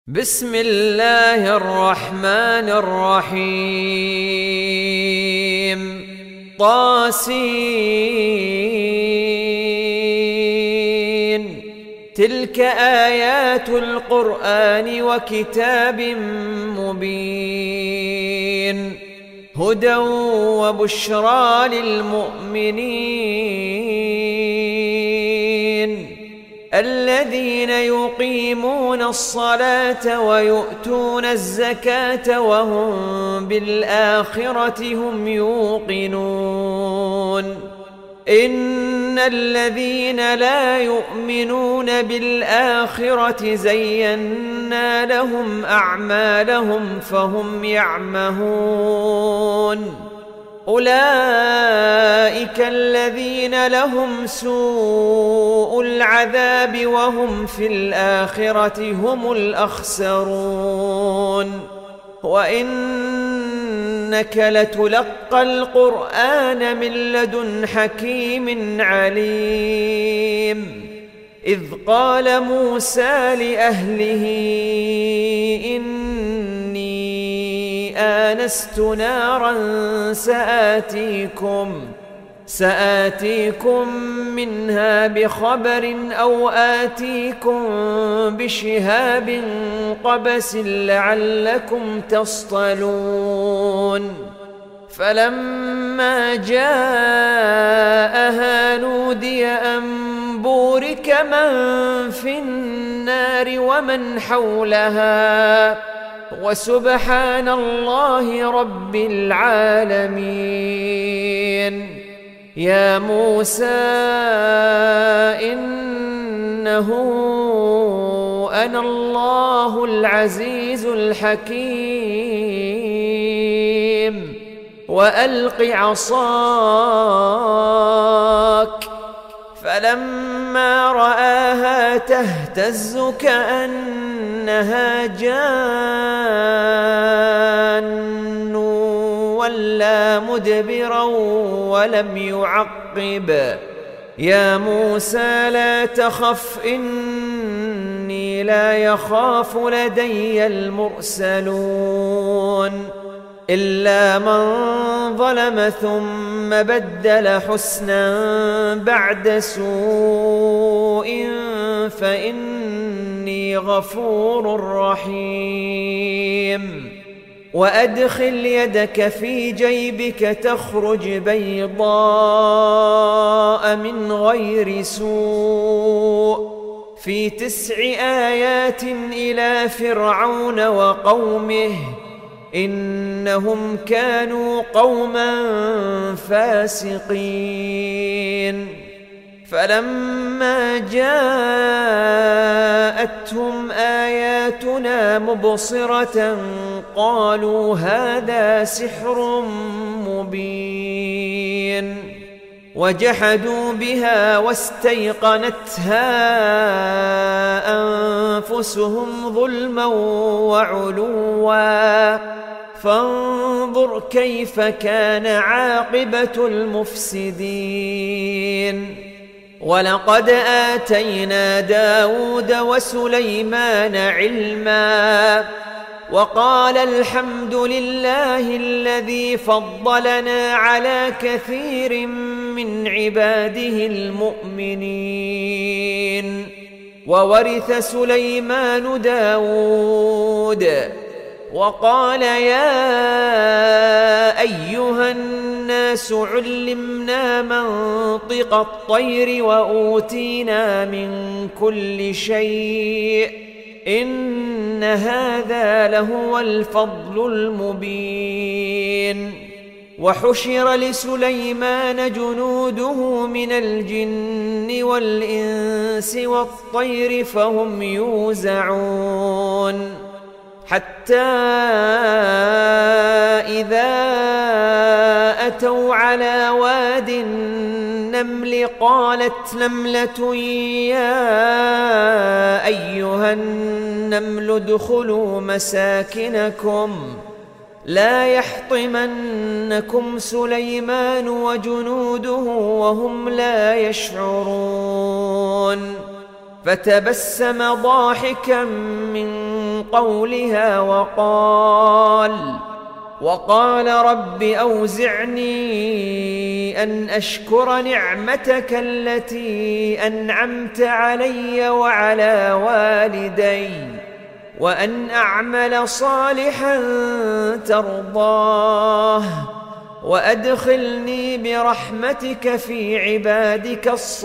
بسم الله الرحمن الرحيم طاسين تلك آيات القرآن وكتاب مبين هدى وبشرى للمؤمنين الذين يقيمون الصلاة ويؤتون الزكاة وهم بالآخرة هم يوقنون إن الذين لا يؤمنون بالآخرة زينا لهم أعمالهم فهم يعمهون أولئك الذين لهم سوء العذاب وهم في الآخرة هم الأخسرون وإنك لتلقى القرآن من لدن حكيم عليم إذ قال موسى لأهله آنست نارا سآتيكم منها بخبر أو آتيكم بشهاب قبس لعلكم تصطلون فلما جاءها نودي أن بورك من في النار ومن حولها وسبحان الله رب العالمين يا موسى إنه أنا الله العزيز الحكيم وألق عصاك فلما رآها تهتز كأنها جان ولا مدبرا ولم يعقب يا موسى لا تخف إني لا يخاف لدي المرسلون إلا من ظلم ثم بدل حسنا بعد سوء فإني غفور رحيم وأدخل يدك في جيبك تخرج بيضاء من غير سوء في 9 آيات إلى فرعون وقومه إنهم كانوا قوما فاسقين فلما جاءتهم آياتنا مبصرة قالوا هذا سحر مبين وجحدوا بها واستيقنتها أنفسهم ظلما وعلوا فانظر كيف كان عاقبة المفسدين ولقد آتينا داود وسليمان علما وقال الحمد لله الذي فضلنا على كثير من عباده المؤمنين وورث سليمان داود وقال يا أيها الناس علمنا منطق الطير وأوتينا من كل شيء إن هذا لهو الفضل المبين وحشر لسليمان جنوده من الجن والإنس والطير فهم يوزعون حتى إذا أتوا على واد النمل قالت نملة يا أيها النمل ادخلوا مساكنكم لا يحطمنكم سليمان وجنوده وهم لا يشعرون فتبسم ضاحكا من قولها وقال رب أوزعني أن أشكر نعمتك التي أنعمت علي وعلى والدي وأن أعمل صالحا ترضاه وأدخلني برحمتك في عبادك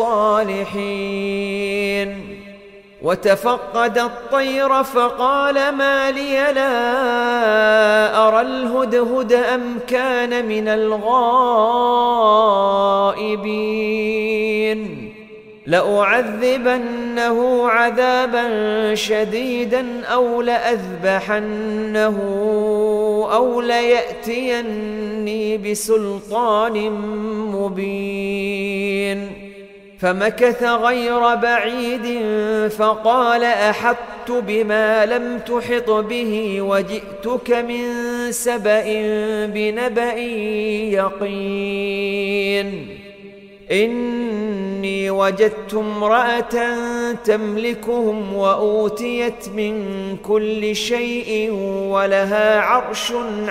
الصالحين. وتفقد الطير فقال ما لي لا أرى الهدهد أم كان من الغائبين لأعذبنه عذابا شديدا أو لأذبحنه أو ليأتيني بسلطان مبين. فمكث غير بعيد فقال أحطت بما لم تحط به وجئتك من سبأ بنبأ يقين. إني وجدت امرأة تملكهم وأوتيت من كل شيء ولها عرش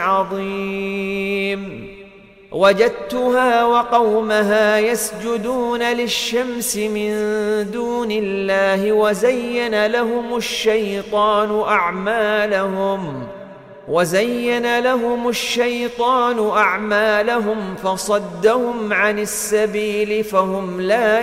عظيم. وجدتها وقومها يسجدون للشمس من دون الله وزين لهم الشيطان أعمالهم فصدهم عن السبيل فهم لا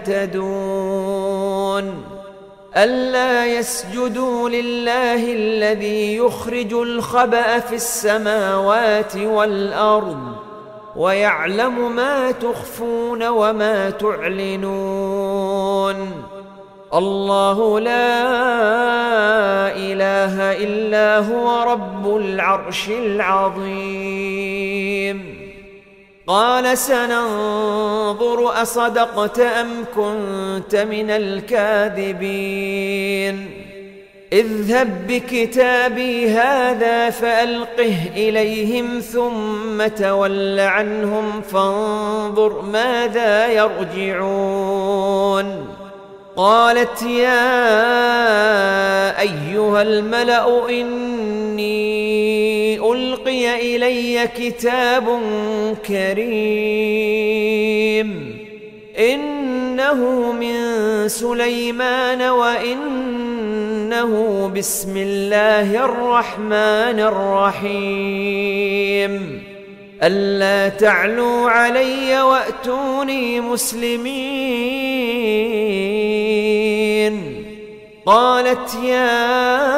يهتدون. ألا يسجدوا لله الذي يخرج الخبأ في السماوات والأرض ويعلم ما تخفون وما تعلنون. الله لا إله إلا هو رب العرش العظيم. قال سننظر أصدقت أم كنت من الكاذبين. اذهب بكتابي هذا فألقه إليهم ثم تول عنهم فانظر ماذا يرجعون. قالت يا أيها الملأ إني ألقي إلي كتاب كريم إنه من سليمان وإنه بسم الله الرحمن الرحيم. ألا تعلوا علي وأتوني مسلمين. قالت يا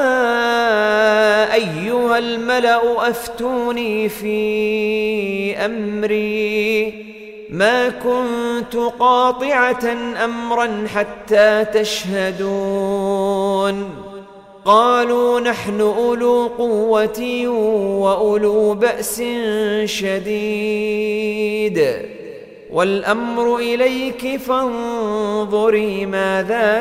أيها الملأ أفتوني في أمري ما كنت قاطعة أمرا حتى تشهدون. قالوا نحن أولو قوة وأولو بأس شديد والأمر إليك فانظري ماذا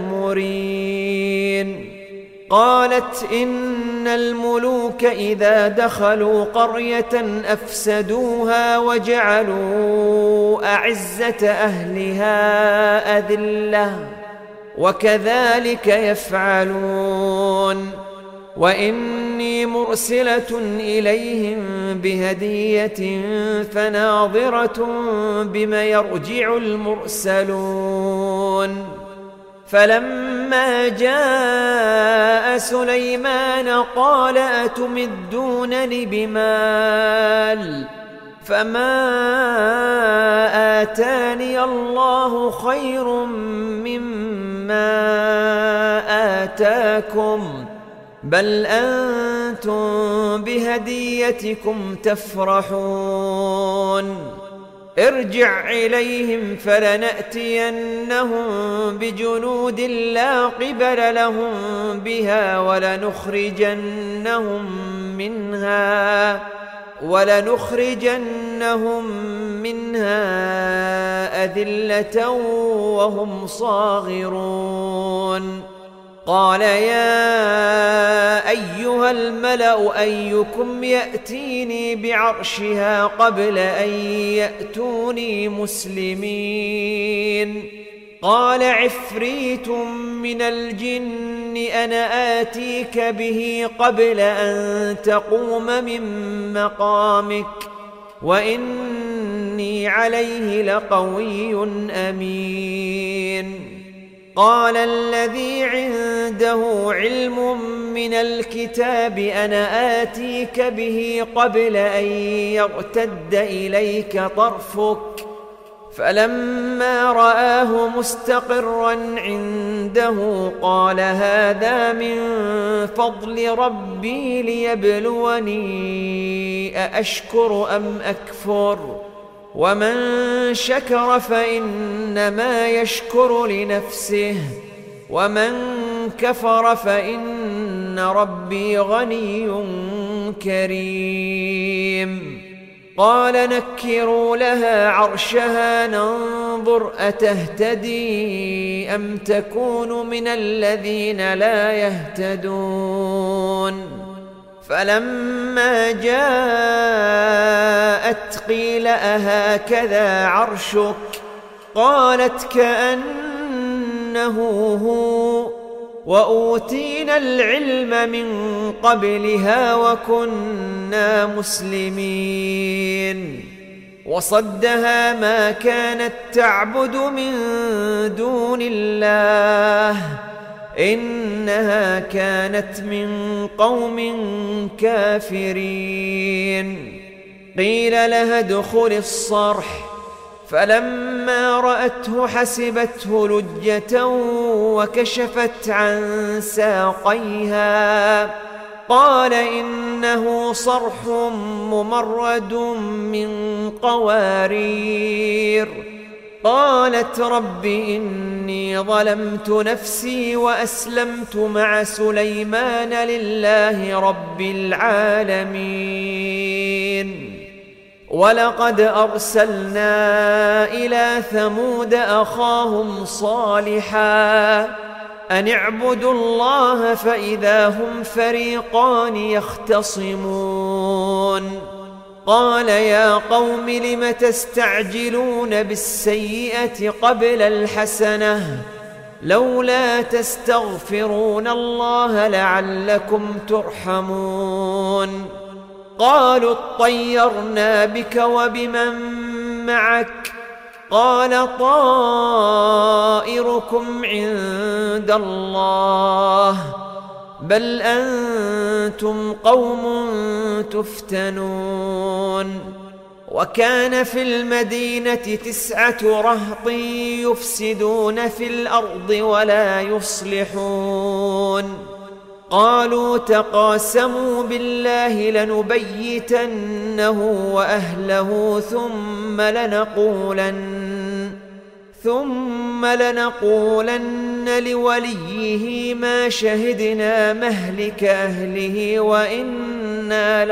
تأمرين. قالت إن الملوك إذا دخلوا قرية أفسدوها وجعلوا أعزة أهلها أذلة وكذلك يفعلون. وإني مرسلة إليهم بهدية فناظرة بما يرجع المرسلون. فلما جاء سليمان قال أتمدونني بمال فما آتاني الله خير مما آتاكم بل أنتم بهديتكم تفرحون. ارجع إليهم فلنأتينهم بجنود لا قبل لهم بها ولنخرجنهم منها أذلة وهم صاغرون. قال يا أيها الملأ أيكم يأتيني بعرشها قبل أن يأتوني مسلمين. قال عفريت من الجن أنا آتيك به قبل أن تقوم من مقامك وإني عليه لقوي أمين. قال الذي عنده علم من الكتاب أنا آتيك به قبل أن يرتد إليك طرفك فلما رآه مستقرا عنده قال هذا من فضل ربي ليبلوني أأشكر أم أكفر ومن شكر فإنما يشكر لنفسه ومن كفر فإن ربي غني كريم. قال نكروا لها عرشها ننظر أتهتدي أم تكون من الذين لا يهتدون. فلما جاءت قيل أهكذا عرشك قالت كأنه هو وأوتينا العلم من قبلها وكنا مسلمين. وصدها ما كانت تعبد من دون الله إنها كانت من قوم كافرين. قيل لها ادخل الصرح فلما رأته حسبته لجة وكشفت عن ساقيها قال إنه صرح ممرد من قوارير. قالت رب إني ظلمت نفسي وأسلمت مع سليمان لله رب العالمين. ولقد أرسلنا إلى ثمود أخاهم صالحا أن اعبدوا الله فإذا هم فريقان يختصمون. قال يا قوم لم تستعجلون بالسيئة قبل الحسنة لولا تستغفرون الله لعلكم ترحمون. قالوا اطيرنا بك وبمن معك قال طائركم عند الله بل أنتم قوم تفتنون. وكان في المدينة 9 رهط يفسدون في الأرض ولا يصلحون. قالوا تقاسموا بالله لنبيتنه وأهله ثم لنقولن لوليه ما شهدنا مهلك أهله وإنا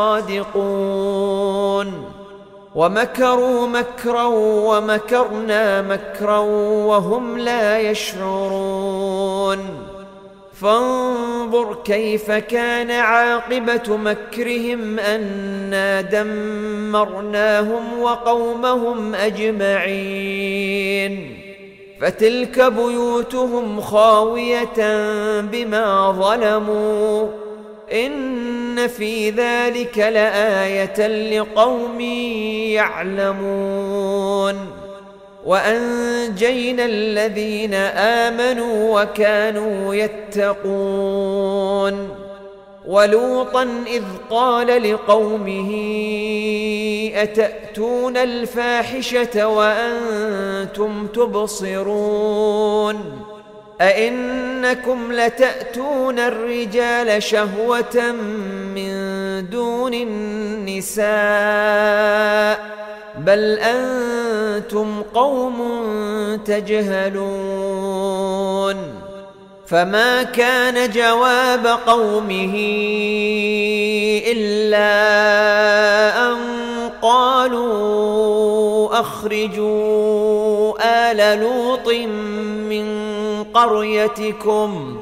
لصادقون. ومكروا مكرا ومكرنا مكرا وهم لا يشعرون. فانظر كيف كان عاقبة مكرهم أنا دمرناهم وقومهم أجمعين. فتلك بيوتهم خاوية بما ظلموا إن في ذلك لآية لقوم يعلمون. وأنجينا الذين آمنوا وكانوا يتقون. ولوطا إذ قال لقومه أتأتون الفاحشة وأنتم تبصرون أئنكم لتأتون الرجال شهوة من دون النساء بل أنتم قوم تجهلون. فما كان جواب قومه إلا أن قالوا أخرجوا آل لوط من قريتكم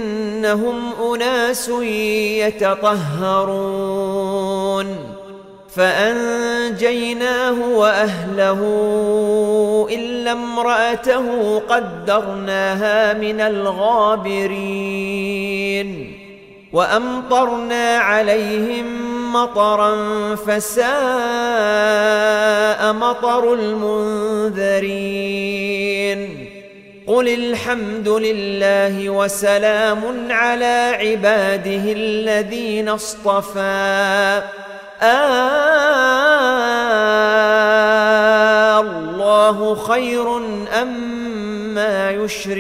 إنهم أناس يتطهرون. فأنجيناه وأهله إلا امرأته قدرناها من الغابرين وأمطرنا عليهم مطرا فساء مطر المنذرين قل الحمد لله وسلام على عباده الذين اصطفى الله خير أما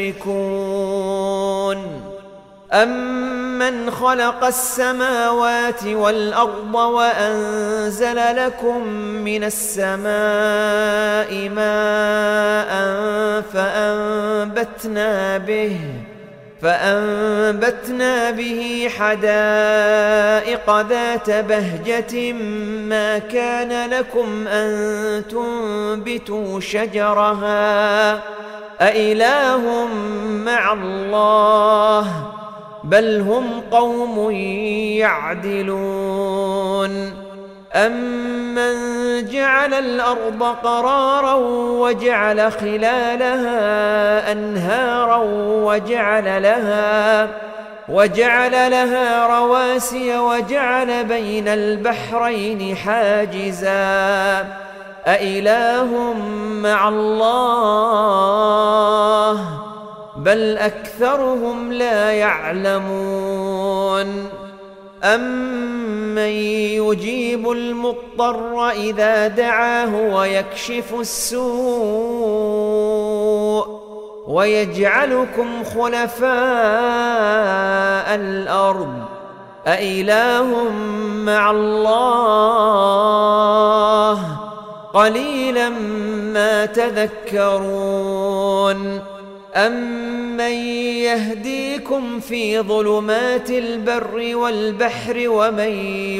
يشركون أمن خلق السماوات والأرض وأنزل لكم من السماء ماء فأنبتنا به حدائق ذات بهجة ما كان لكم أن تنبتوا شجرها أإله مع الله بل هم قوم يعدلون أمن جعل الأرض قرارا وجعل خلالها أنهارا وجعل لها رواسي وجعل بين البحرين حاجزا أإله مع الله بل أكثرهم لا يعلمون أمن يجيب المضطر إذا دعاه ويكشف السوء ويجعلكم خلفاء الأرض أإله مع الله قليلا ما تذكرون أمن يهديكم في ظلمات البر والبحر ومن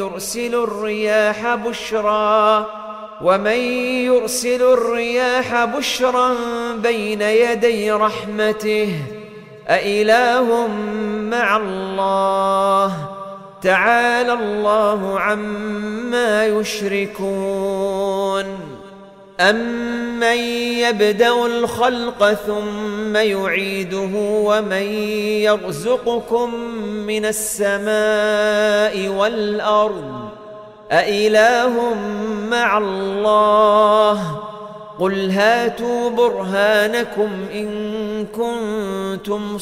يرسل الرياح بشرا بين يدي رحمته أإله مع الله تعالى الله عما يشركون أمن يبدأ الخلق ثم يعيده ومن يرزقكم من السماء والأرض أإله مع الله قل هاتوا برهانكم إن كنتم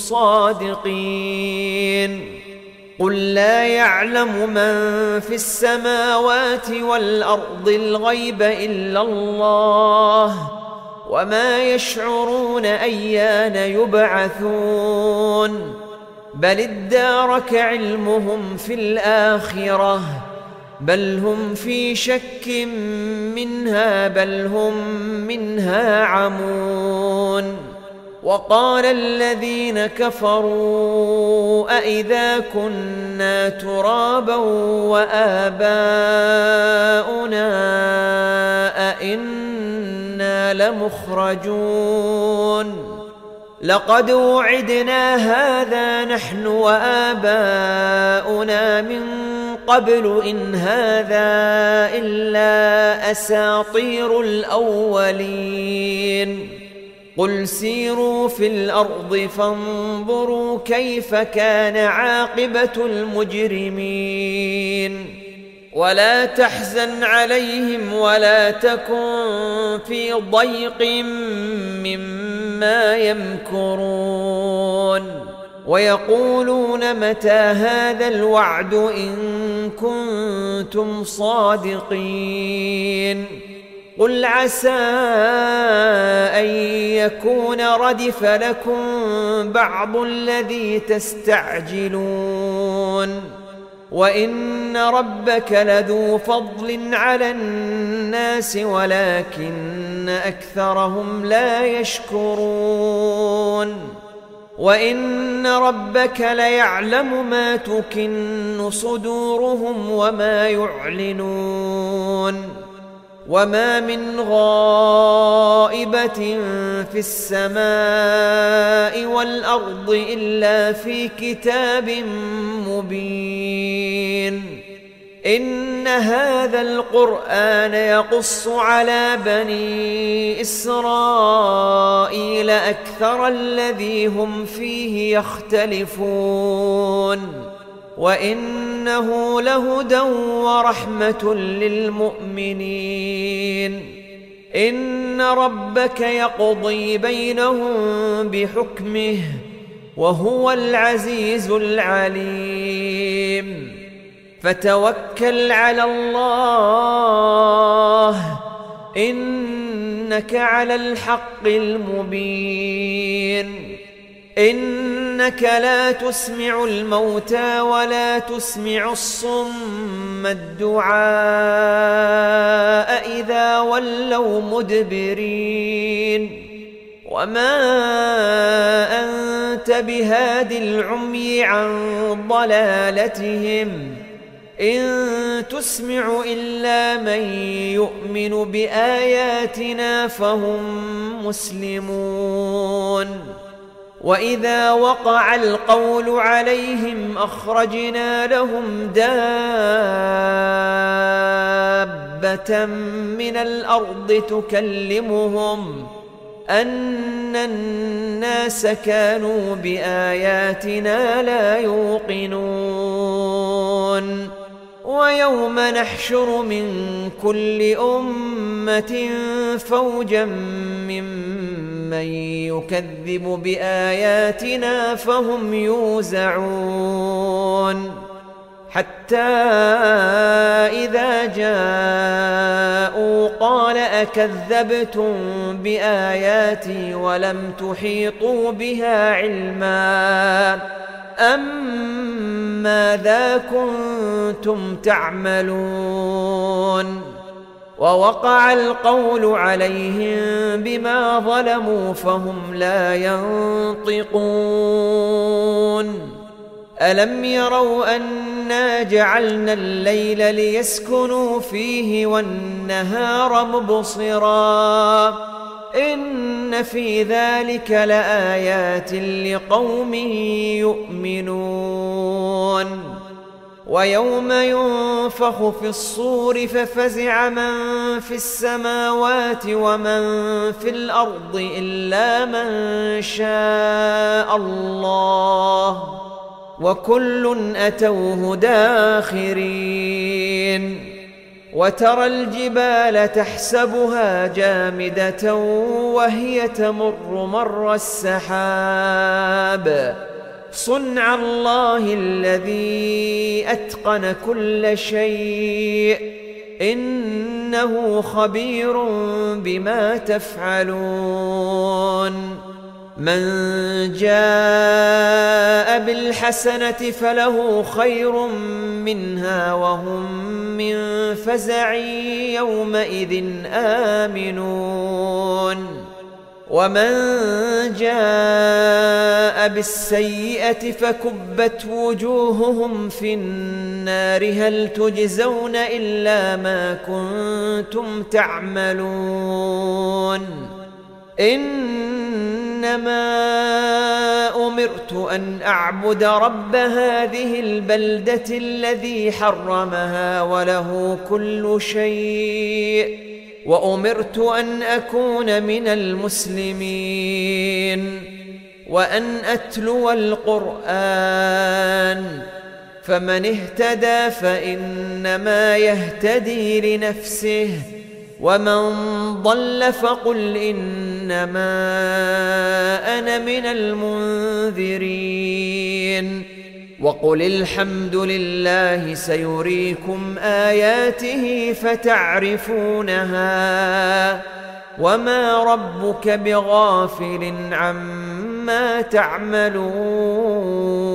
صادقين قل لا يعلم من في السماوات والأرض الغيب إلا الله وما يشعرون أيان يبعثون بل ادارك علمهم في الآخرة بل هم في شك منها بل هم منها عمون وقال الذين كفروا أئذا كنا ترابا وآباؤنا أئنا لمخرجون لقد وعدنا هذا نحن وآباؤنا من قبل إن هذا إلا أساطير الأولين قل سيروا في الأرض فانظروا كيف كان عاقبة المجرمين ولا تحزن عليهم ولا تكن في ضيق مما يمكرون ويقولون متى هذا الوعد إن كنتم صادقين قل عسى أن يكون ردف لكم بعض الذي تستعجلون وإن ربك لذو فضل على الناس ولكن أكثرهم لا يشكرون وإن ربك ليعلم ما تكن صدورهم وما يعلنون وما من غائبة في السماء والأرض إلا في كتاب مبين إن هذا القرآن يقص على بني إسرائيل أكثر الذي هم فيه يختلفون وإنه لهدى ورحمة للمؤمنين إن ربك يقضي بينهم بحكمه وهو العزيز العليم فتوكل على الله إنك على الحق المبين إنك لا تسمع الموتى ولا تسمع الصم الدعاء إذا ولوا مدبرين وما أنت بهاد العمي عن ضلالتهم إن تسمع إلا من يؤمن بآياتنا فهم مسلمون وإذا وقع القول عليهم أخرجنا لهم دابة من الأرض تكلمهم أن الناس كانوا بآياتنا لا يوقنون ويوم نحشر من كل أمة فوجا ممن يكذب بآياتنا فهم يوزعون حتى إذا جاءوا قال أكذبتم بآياتي ولم تحيطوا بها علما أم ماذا كنتم تعملون ووقع القول عليهم بما ظلموا فهم لا ينطقون ألم يروا أنا جعلنا الليل ليسكنوا فيه والنهار مبصرا إن في ذلك لآيات لقوم يؤمنون ويوم ينفخ في الصور ففزع من في السماوات ومن في الأرض إلا من شاء الله وكل أتوه داخرين وترى الجبال تحسبها جامدة وهي تمر مر السحاب صنع الله الذي أتقن كل شيء إنه خبير بما تفعلون من جاء بالحسنة فله خير منها وهم من فزع يومئذ آمنون ومن جاء بالسيئة فكبت وجوههم في النار هل تجزون إلا ما كنتم تعملون إنما أمرت أن أعبد رب هذه البلدة الذي حرمها وله كل شيء وأمرت أن أكون من المسلمين وأن أتلو القرآن فمن اهتدى فإنما يهتدي لنفسه ومن ضل فقل إنما أنا من المنذرين وقل الحمد لله سيريكم آياته فتعرفونها وما ربك بغافل عما تعملون